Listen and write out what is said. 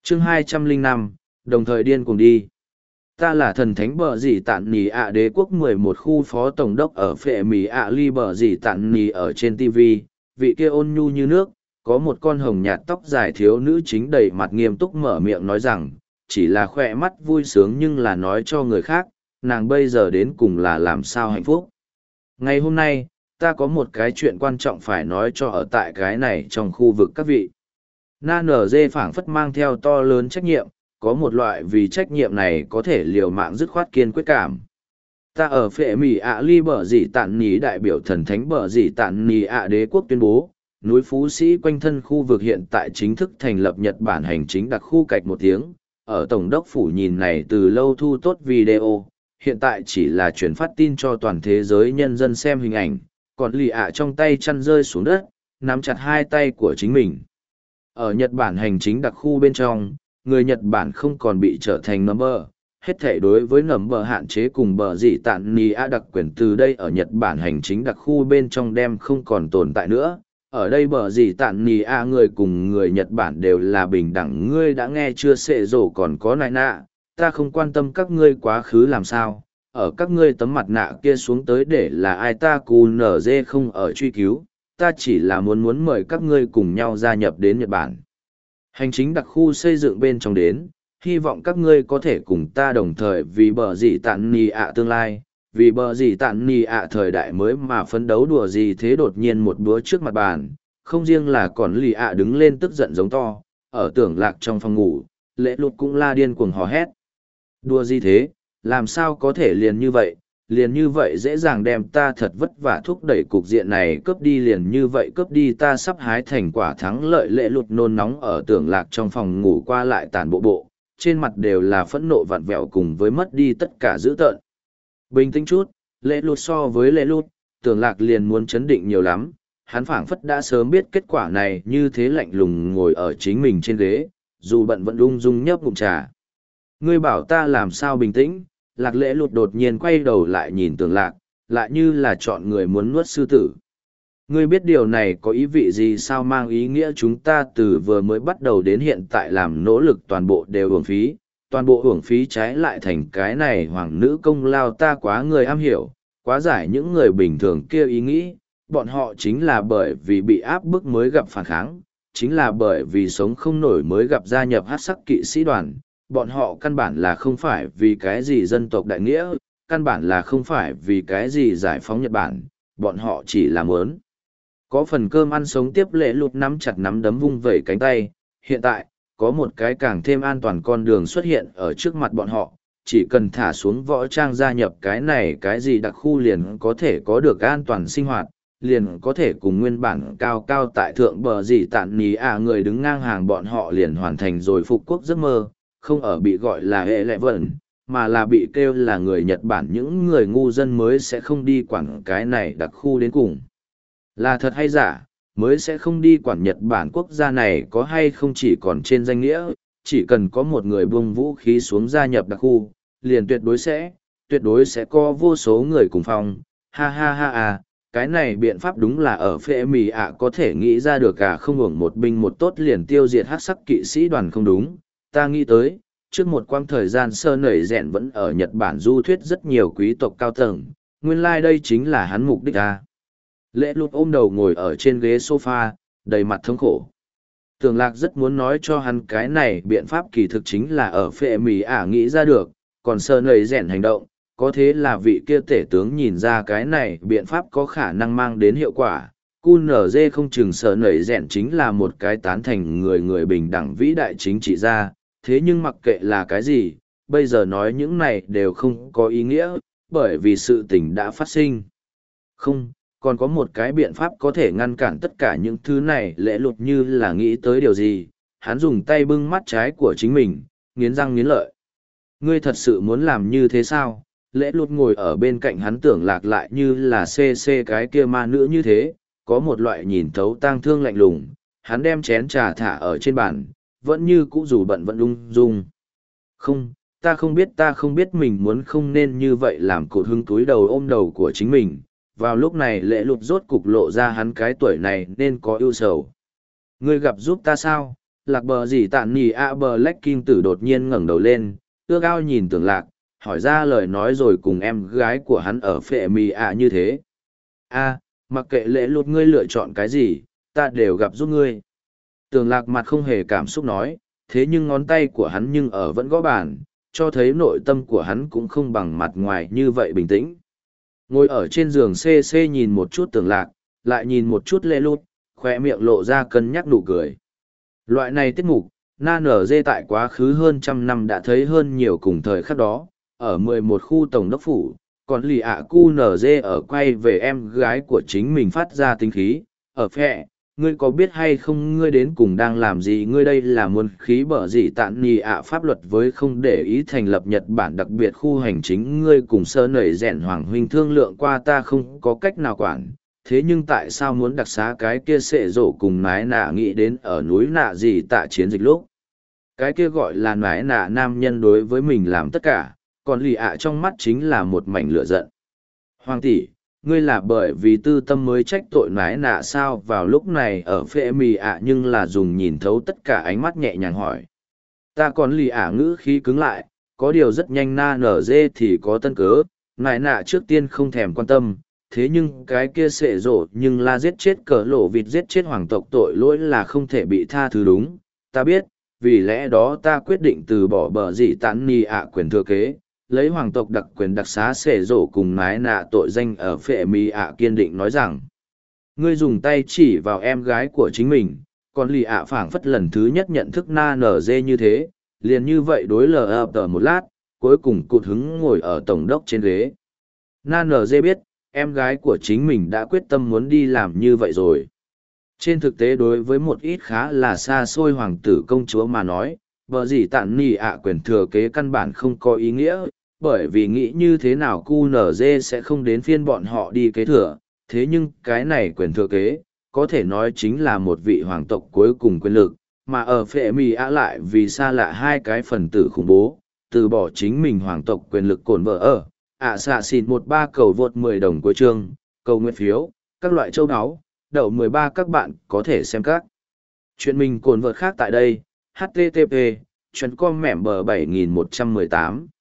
chương 205, đồng thời điên cuồng đi. Ta là thần thánh bờ dì tạn nì ạ đế quốc 11 khu phó tổng đốc ở phệ mì ạ ly bờ dì tạn nì ở trên TV, vị kia ôn nhu như nước, có một con hồng nhạt tóc dài thiếu nữ chính đầy mặt nghiêm túc mở miệng nói rằng, chỉ là khoe mắt vui sướng nhưng là nói cho người khác, nàng bây giờ đến cùng là làm sao hạnh phúc. Ngày hôm nay, ta có một cái chuyện quan trọng phải nói cho ở tại cái này trong khu vực các vị. Na nở dê phảng phất mang theo to lớn trách nhiệm, có một loại vì trách nhiệm này có thể liều mạng dứt khoát kiên quyết cảm. Ta ở phệ mì ạ ly bờ dì tạn nì đại biểu thần thánh bờ dì tạn nì ạ đế quốc tuyên bố, núi Phú Sĩ quanh thân khu vực hiện tại chính thức thành lập Nhật Bản hành chính đặc khu cạch một tiếng. Ở Tổng đốc phủ nhìn này từ lâu thu tốt video, hiện tại chỉ là chuyển phát tin cho toàn thế giới nhân dân xem hình ảnh, còn lì ạ trong tay chăn rơi xuống đất, nắm chặt hai tay của chính mình. Ở Nhật Bản hành chính đặc khu bên trong, người Nhật Bản không còn bị trở thành number, hết thể đối với number hạn chế cùng bờ dị tạn nì a đặc quyền từ đây ở Nhật Bản hành chính đặc khu bên trong đem không còn tồn tại nữa. Ở đây bờ dị tạn nì a người cùng người Nhật Bản đều là bình đẳng, ngươi đã nghe chưa, xệ rổ còn có nại nạ, ta không quan tâm các ngươi quá khứ làm sao, ở các ngươi tấm mặt nạ kia xuống tới để là ai ta cù nở dê không ở truy cứu, ta chỉ là muốn mời các ngươi cùng nhau gia nhập đến Nhật Bản. Hành chính đặc khu xây dựng bên trong đến, hy vọng các ngươi có thể cùng ta đồng thời vì bờ dị tạn nì ạ tương lai, vì bờ dị tạn nì ạ thời đại mới mà phấn đấu đùa gì thế. Đột nhiên một búa trước mặt bàn, không riêng là còn lì ạ đứng lên tức giận giống to, ở tưởng lạc trong phòng ngủ, lễ lụt cũng la điên cuồng hò hét. Đùa gì thế, làm sao có thể liền như vậy dễ dàng đem ta thật vất vả thúc đẩy cục diện này cướp đi, liền như vậy cướp đi, ta sắp hái thành quả thắng lợi. Lễ lụt nôn nóng ở tưởng lạc trong phòng ngủ qua lại tàn bộ, trên mặt đều là phẫn nộ vặn vẹo cùng với mất đi tất cả dữ tợn. Bình tĩnh chút, lễ lụt so với lễ lụt, tưởng lạc liền muốn chấn định nhiều lắm, hắn phảng phất đã sớm biết kết quả này, như thế lạnh lùng ngồi ở chính mình trên ghế, dù bận vẫn ung dung nhấp ngụm trà. Ngươi bảo ta làm sao bình tĩnh? Lạc lễ lụt đột nhiên quay đầu lại nhìn tưởng lạc, lại như là chọn người muốn nuốt sư tử. Ngươi biết điều này có ý vị gì sao? Mang ý nghĩa chúng ta từ vừa mới bắt đầu đến hiện tại làm nỗ lực toàn bộ đều uổng phí, toàn bộ uổng phí, trái lại thành cái này hoàng nữ công lao. Ta quá người am hiểu, quá giải những người bình thường kia ý nghĩ, bọn họ chính là bởi vì bị áp bức mới gặp phản kháng, chính là bởi vì sống không nổi mới gặp gia nhập hắc sắc kỵ sĩ đoàn. Bọn họ căn bản là không phải vì cái gì dân tộc đại nghĩa, căn bản là không phải vì cái gì giải phóng Nhật Bản, bọn họ chỉ là muốn có phần cơm ăn sống tiếp. Lễ lụt nắm chặt nắm đấm vung vẩy cánh tay, hiện tại, có một cái càng thêm an toàn con đường xuất hiện ở trước mặt bọn họ, chỉ cần thả xuống võ trang gia nhập cái này cái gì đặc khu liền có thể có được an toàn sinh hoạt, liền có thể cùng nguyên bản cao cao tại thượng bờ gì tạn ní người đứng ngang hàng, bọn họ liền hoàn thành rồi phục quốc giấc mơ, không ở bị gọi là hệ lệ vẩn, mà là bị kêu là người Nhật Bản. Những người ngu dân mới sẽ không đi quản cái này đặc khu đến cùng là thật hay giả, mới sẽ không đi quản Nhật Bản quốc gia này có hay không chỉ còn trên danh nghĩa, chỉ cần có một người buông vũ khí xuống gia nhập đặc khu, liền tuyệt đối sẽ có vô số người cùng phòng. Ha ha ha à, cái này biện pháp đúng là ở phệ mì ạ có thể nghĩ ra được cả, không hưởng một binh một tốt liền tiêu diệt hắc sắc kỵ sĩ đoàn không đúng. Ta nghĩ tới, trước một quãng thời gian sơ nảy rèn vẫn ở Nhật Bản du thuyết rất nhiều quý tộc cao tầng, nguyên lai đây chính là hắn mục đích à. Lễ lụt ôm đầu ngồi ở trên ghế sofa, đầy mặt thống khổ. Tưởng lạc rất muốn nói cho hắn cái này biện pháp kỳ thực chính là ở phệ mì ả nghĩ ra được, còn sơ nảy rèn hành động, có thế là vị kia tể tướng nhìn ra cái này biện pháp có khả năng mang đến hiệu quả. QNZ không chừng sơ nảy rèn chính là một cái tán thành người bình đẳng vĩ đại chính trị gia, thế nhưng mặc kệ là cái gì, bây giờ nói những này đều không có ý nghĩa, bởi vì sự tình đã phát sinh. Không, còn có một cái biện pháp có thể ngăn cản tất cả những thứ này. Lễ lụt như là nghĩ tới điều gì, hắn dùng tay bưng mắt trái của chính mình, nghiến răng nghiến lợi. Ngươi thật sự muốn làm như thế sao? Lễ lụt ngồi ở bên cạnh hắn, tưởng lạc lại như là xê cái kia ma nữ như thế, có một loại nhìn thấu tang thương lạnh lùng. Hắn đem chén trà thả ở trên bàn, vẫn như cũ dù bận vẫn ung dung. Không, ta không biết mình muốn không nên như vậy làm. Cụt hứng túi đầu ôm đầu của chính mình. Vào lúc này lễ lụt rốt cục lộ ra hắn cái tuổi này nên có ưu sầu. Ngươi gặp giúp ta sao? lạc bờ gì tạn nì ạ bờ lách kinh tử đột nhiên ngẩng đầu lên, ước ao nhìn tưởng lạc, hỏi ra lời nói rồi cùng em gái của hắn ở phệ mì ạ như thế. A, mặc kệ lễ lụt ngươi lựa chọn cái gì, ta đều gặp giúp ngươi. Tưởng lạc mặt không hề cảm xúc nói, thế nhưng ngón tay của hắn nhưng ở vẫn gõ bàn, cho thấy nội tâm của hắn cũng không bằng mặt ngoài như vậy bình tĩnh. Ngồi ở trên giường CC nhìn một chút tưởng lạc, lại nhìn một chút lễ lụt, khoe miệng lộ ra cân nhắc nụ cười. Loại này tiết mục, na nở dê tại quá khứ hơn trăm năm đã thấy hơn nhiều cùng thời khắc đó, ở 11 khu tổng đốc phủ, còn lì ạ cu nở dê ở quay về em gái của chính mình phát ra tính khí, ở phẹ, ngươi có biết hay không ngươi đến cùng đang làm gì, ngươi đây là muốn khí bở gì tạn nì ạ pháp luật với không để ý thành lập Nhật Bản đặc biệt khu hành chính, ngươi cùng sơ nảy rèn hoàng huynh thương lượng qua ta không có cách nào quản. Thế nhưng tại sao muốn đặc xá cái kia sệ rổ cùng nái nạ nghĩ đến ở núi nạ gì tạ chiến dịch lúc? Cái kia gọi là nái nạ nam nhân đối với mình làm tất cả, còn lì ạ trong mắt chính là một mảnh lửa giận. Hoàng tỷ, ngươi là bởi vì tư tâm mới trách tội nái nạ sao? Vào lúc này ở phệ mì ạ nhưng là dùng nhìn thấu tất cả ánh mắt nhẹ nhàng hỏi. Ta còn lì ạ ngữ khí cứng lại, có điều rất nhanh na nở dê thì có tân cớ, nái nạ trước tiên không thèm quan tâm. Thế nhưng cái kia sệ rộ nhưng là giết chết cờ lộ vịt giết chết hoàng tộc tội lỗi là không thể bị tha thứ đúng. Ta biết, vì lẽ đó ta quyết định từ bỏ bờ dị tán ni ạ quyền thừa kế, lấy hoàng tộc đặc quyền đặc xá sệ rộ cùng nái nạ tội danh ở phệ mi ạ kiên định nói rằng. Ngươi dùng tay chỉ vào em gái của chính mình, còn lì ạ phảng phất lần thứ nhất nhận thức na nở dê như thế, liền như vậy đối lờ ập tờ một lát, cuối cùng cụt hứng ngồi ở tổng đốc trên ghế. Na nở dê biết, em gái của chính mình đã quyết tâm muốn đi làm như vậy rồi. Trên thực tế đối với một ít khá là xa xôi hoàng tử công chúa mà nói, vợ gì tạn nì ạ quyền thừa kế căn bản không có ý nghĩa, bởi vì nghĩ như thế nào QNZ sẽ không đến phiên bọn họ đi kế thừa, thế nhưng cái này quyền thừa kế, có thể nói chính là một vị hoàng tộc cuối cùng quyền lực, mà ở phệ mì ạ lại vì xa lạ hai cái phần tử khủng bố, từ bỏ chính mình hoàng tộc quyền lực cồn vợ ở. Xạ xịt 13 cầu vượt 10 đồng cuối chương, cầu nguyện phiếu, các loại châu áo, đậu 13 các bạn có thể xem các chuyện mình cồn vợt khác tại đây, http chuyện com mẻm bờ 7118